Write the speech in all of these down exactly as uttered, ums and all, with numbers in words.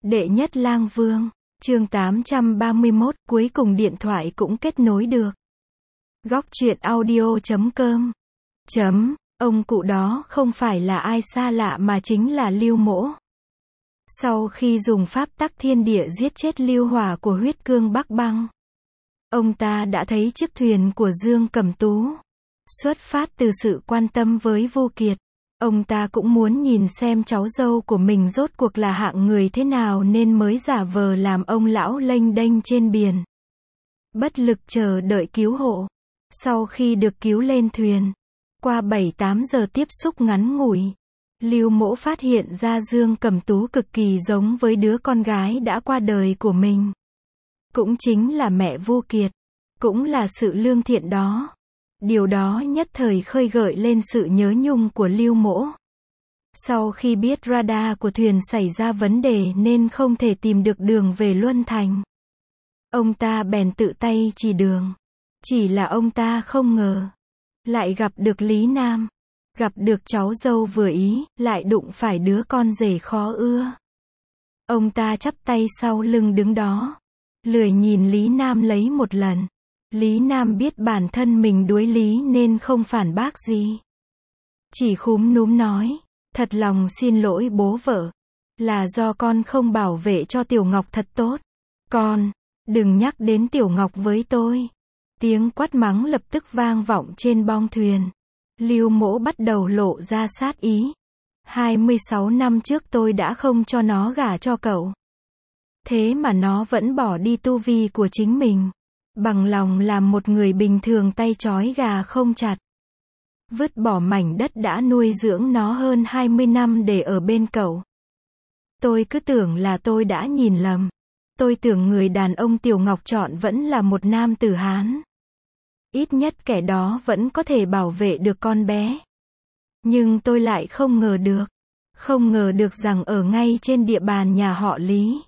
Đệ nhất lang vương, chương tám trăm ba mươi mốt, cuối cùng điện thoại cũng kết nối được. Góc truyện audio chấm com chấm, ông cụ đó không phải là ai xa lạ mà chính là Lưu Mỗ. Sau khi dùng pháp tắc thiên địa giết chết Lưu Hỏa của huyết cương Bắc Băng, ông ta đã thấy chiếc thuyền của Dương Cẩm Tú. Xuất phát từ sự quan tâm với Vu Kiệt, ông ta cũng muốn nhìn xem cháu dâu của mình rốt cuộc là hạng người thế nào nên mới giả vờ làm ông lão lênh đênh trên biển. Bất lực chờ đợi cứu hộ. Sau khi được cứu lên thuyền, qua bảy tám giờ tiếp xúc ngắn ngủi, Lưu Mỗ phát hiện ra Dương Cẩm Tú cực kỳ giống với đứa con gái đã qua đời của mình. Cũng chính là mẹ Vu Kiệt. Cũng là sự lương thiện đó. Điều đó nhất thời khơi gợi lên sự nhớ nhung của Lưu Mỗ. Sau khi biết radar của thuyền xảy ra vấn đề nên không thể tìm được đường về Luân Thành, ông ta bèn tự tay chỉ đường. Chỉ là ông ta không ngờ, lại gặp được Lý Nam, gặp được cháu dâu vừa ý, lại đụng phải đứa con rể khó ưa. Ông ta chắp tay sau lưng đứng đó, lười nhìn Lý Nam lấy một lần. Lý Nam biết bản thân mình đuối lý nên không phản bác gì. Chỉ khúm núm nói, thật lòng xin lỗi bố vợ. Là do con không bảo vệ cho Tiểu Ngọc thật tốt. Con, đừng nhắc đến Tiểu Ngọc với tôi. Tiếng quát mắng lập tức vang vọng trên bong thuyền. Lưu Mỗ bắt đầu lộ ra sát ý. hai mươi sáu năm trước tôi đã không cho nó gả cho cậu. Thế mà nó vẫn bỏ đi tu vi của chính mình. Bằng lòng làm một người bình thường tay trói gà không chặt. Vứt bỏ mảnh đất đã nuôi dưỡng nó hơn hai mươi năm để ở bên cậu. Tôi cứ tưởng là tôi đã nhìn lầm. Tôi tưởng người đàn ông Tiểu Ngọc chọn vẫn là một nam tử Hán. Ít nhất kẻ đó vẫn có thể bảo vệ được con bé. Nhưng tôi lại không ngờ được. Không ngờ được rằng ở ngay trên địa bàn nhà họ Lý,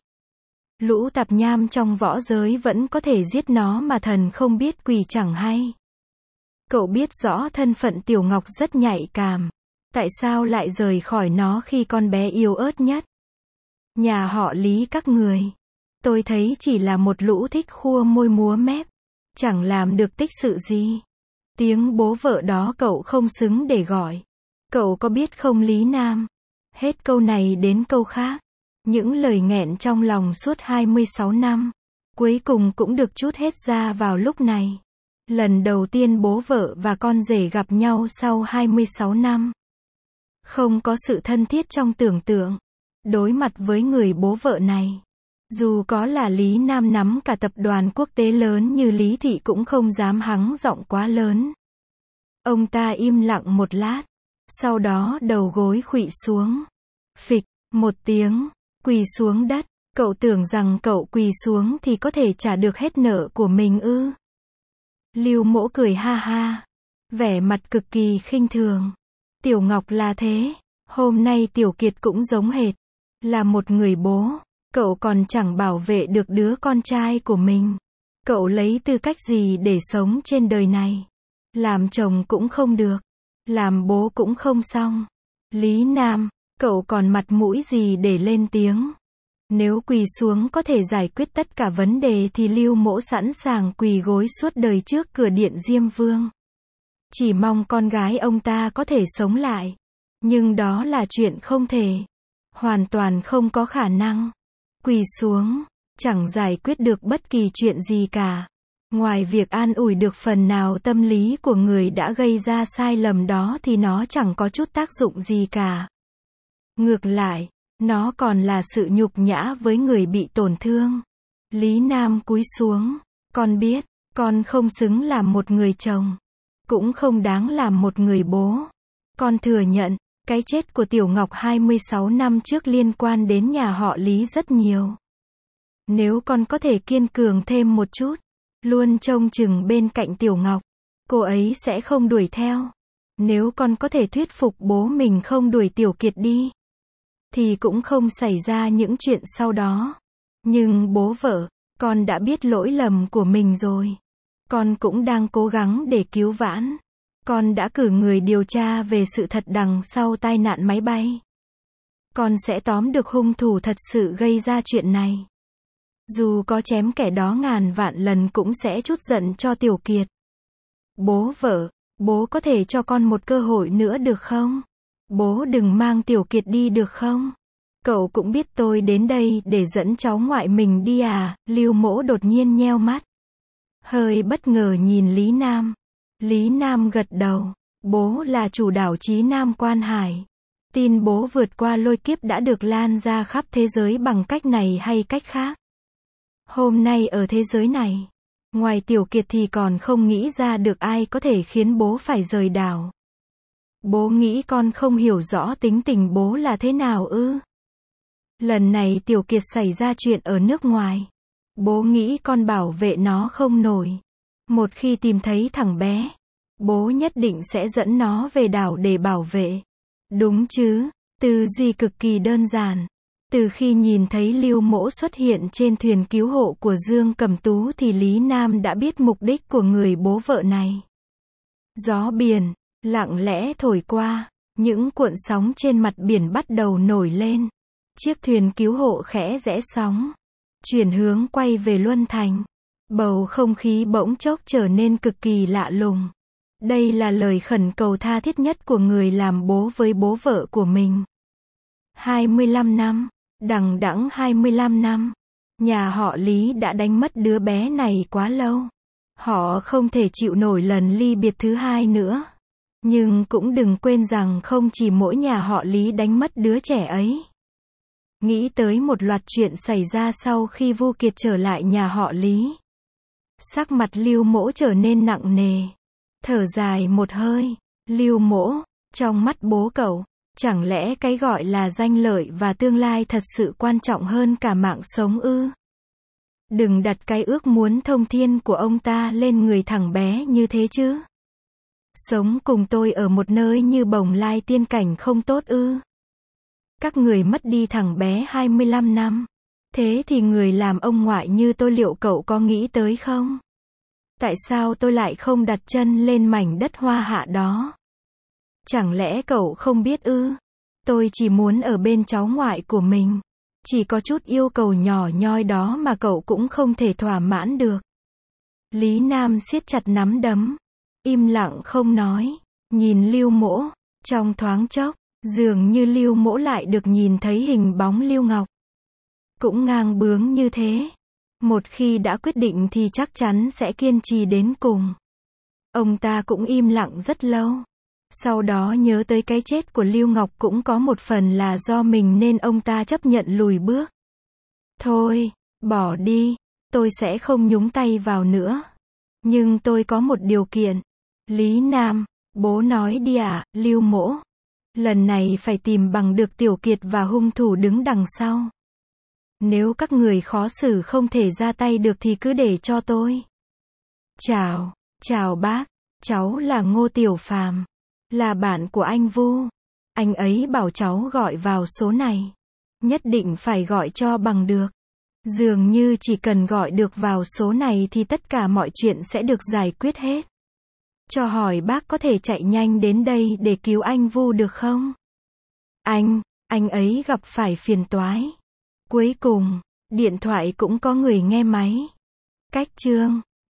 lũ tạp nham trong võ giới vẫn có thể giết nó mà thần không biết quỷ chẳng hay. Cậu biết rõ thân phận Tiểu Ngọc rất nhạy cảm. Tại sao lại rời khỏi nó khi con bé yếu ớt nhất? Nhà họ Lý các người, tôi thấy chỉ là một lũ thích khua môi múa mép, chẳng làm được tích sự gì. Tiếng bố vợ đó cậu không xứng để gọi. Cậu có biết không Lý Nam? Hết câu này đến câu khác. Những lời nghẹn trong lòng suốt hai mươi sáu năm, cuối cùng cũng được trút hết ra vào lúc này. Lần đầu tiên bố vợ và con rể gặp nhau sau hai mươi sáu năm. Không có sự thân thiết trong tưởng tượng. Đối mặt với người bố vợ này, dù có là Lý Nam nắm cả tập đoàn quốc tế lớn như Lý Thị cũng không dám hắng giọng quá lớn. Ông ta im lặng một lát, sau đó đầu gối khuỵu xuống. Phịch, một tiếng, quỳ xuống đất. Cậu tưởng rằng cậu quỳ xuống thì có thể trả được hết nợ của mình ư? Lưu Mỗ cười ha ha, vẻ mặt cực kỳ khinh thường. Tiểu Ngọc là thế, hôm nay Tiểu Kiệt cũng giống hệt. Là một người bố, cậu còn chẳng bảo vệ được đứa con trai của mình. Cậu lấy tư cách gì để sống trên đời này? Làm chồng cũng không được, làm bố cũng không xong. Lý Nam, cậu còn mặt mũi gì để lên tiếng? Nếu quỳ xuống có thể giải quyết tất cả vấn đề thì Lưu Mỗ sẵn sàng quỳ gối suốt đời trước cửa điện Diêm Vương. Chỉ mong con gái ông ta có thể sống lại. Nhưng đó là chuyện không thể. Hoàn toàn không có khả năng. Quỳ xuống, chẳng giải quyết được bất kỳ chuyện gì cả. Ngoài việc an ủi được phần nào tâm lý của người đã gây ra sai lầm đó thì nó chẳng có chút tác dụng gì cả. Ngược lại, nó còn là sự nhục nhã với người bị tổn thương. Lý Nam cúi xuống. Con biết, con không xứng làm một người chồng. Cũng không đáng làm một người bố. Con thừa nhận, cái chết của Tiểu Ngọc hai mươi sáu năm trước liên quan đến nhà họ Lý rất nhiều. Nếu con có thể kiên cường thêm một chút, luôn trông chừng bên cạnh Tiểu Ngọc, cô ấy sẽ không đuổi theo. Nếu con có thể thuyết phục bố mình không đuổi Tiểu Kiệt đi, thì cũng không xảy ra những chuyện sau đó. Nhưng bố vợ, con đã biết lỗi lầm của mình rồi. Con cũng đang cố gắng để cứu vãn. Con đã cử người điều tra về sự thật đằng sau tai nạn máy bay. con sẽ tóm được hung thủ thật sự gây ra chuyện này. Dù có chém kẻ đó ngàn vạn lần cũng sẽ trút giận cho Tiểu Kiệt. Bố vợ, bố có thể cho con một cơ hội nữa được không? Bố đừng mang Tiểu Kiệt đi được không? Cậu cũng biết tôi đến đây để dẫn cháu ngoại mình đi à? Lưu Mỗ đột nhiên nheo mắt. Hơi bất ngờ nhìn Lý Nam. Lý Nam gật đầu. Bố là chủ đảo Chí Nam Quan Hải. Tin bố vượt qua lôi kiếp đã được lan ra khắp thế giới bằng cách này hay cách khác. Hôm nay ở thế giới này, ngoài Tiểu Kiệt thì còn không nghĩ ra được ai có thể khiến bố phải rời đảo. Bố nghĩ con không hiểu rõ tính tình bố là thế nào ư? Lần này Tiểu Kiệt xảy ra chuyện ở nước ngoài. Bố nghĩ con bảo vệ nó không nổi. Một khi tìm thấy thằng bé, bố nhất định sẽ dẫn nó về đảo để bảo vệ. Đúng chứ? Tư duy cực kỳ đơn giản. Từ khi nhìn thấy Lưu Mỗ xuất hiện trên thuyền cứu hộ của Dương Cẩm Tú thì Lý Nam đã biết mục đích của người bố vợ này. Gió biển lặng lẽ thổi qua, những cuộn sóng trên mặt biển bắt đầu nổi lên. Chiếc thuyền cứu hộ khẽ rẽ sóng, chuyển hướng quay về Luân Thành. Bầu không khí bỗng chốc trở nên cực kỳ lạ lùng. Đây là lời khẩn cầu tha thiết nhất của người làm bố với bố vợ của mình. hai mươi lăm năm, đằng đẵng hai mươi lăm năm. Nhà họ Lý đã đánh mất đứa bé này quá lâu. Họ không thể chịu nổi lần ly biệt thứ hai nữa. Nhưng cũng đừng quên rằng không chỉ mỗi nhà họ Lý đánh mất đứa trẻ ấy. Nghĩ tới một loạt chuyện xảy ra sau khi Vu Kiệt trở lại nhà họ Lý. Sắc mặt Lưu Mỗ trở nên nặng nề. Thở dài một hơi. Lưu Mỗ, trong mắt bố cậu, chẳng lẽ cái gọi là danh lợi và tương lai thật sự quan trọng hơn cả mạng sống ư? Đừng đặt cái ước muốn thông thiên của ông ta lên người thằng bé như thế chứ. Sống cùng tôi ở một nơi như Bồng Lai tiên cảnh không tốt ư? Các người mất đi thằng bé hai mươi lăm năm. Thế thì người làm ông ngoại như tôi liệu cậu có nghĩ tới không? Tại sao tôi lại không đặt chân lên mảnh đất hoa hạ đó? Chẳng lẽ cậu không biết ư? Tôi chỉ muốn ở bên cháu ngoại của mình. Chỉ có chút yêu cầu nhỏ nhoi đó mà cậu cũng không thể thỏa mãn được. Lý Nam siết chặt nắm đấm, im lặng không nói, nhìn Lưu Mỗ. Trong thoáng chốc, dường như Lưu Mỗ lại được nhìn thấy hình bóng Lưu Ngọc. Cũng ngang bướng như thế. Một khi đã quyết định thì chắc chắn sẽ kiên trì đến cùng. Ông ta cũng im lặng rất lâu. Sau đó nhớ tới cái chết của Lưu Ngọc cũng có một phần là do mình nên ông ta chấp nhận lùi bước. Thôi, bỏ đi, tôi sẽ không nhúng tay vào nữa. Nhưng tôi có một điều kiện. Lý Nam, bố nói đi ạ, à, Lưu Mỗ. Lần này phải tìm bằng được Tiểu Kiệt và hung thủ đứng đằng sau. Nếu các người khó xử không thể ra tay được thì cứ để cho tôi. Chào, chào bác, cháu là Ngô Tiểu Phàm, là bạn của anh Vu. Anh ấy bảo cháu gọi vào số này. Nhất định phải gọi cho bằng được. Dường như chỉ cần gọi được vào số này thì tất cả mọi chuyện sẽ được giải quyết hết. Cho hỏi bác có thể chạy nhanh đến đây để cứu anh Vu được không? Anh, anh ấy gặp phải phiền toái. Cuối cùng, điện thoại cũng có người nghe máy. Cách chương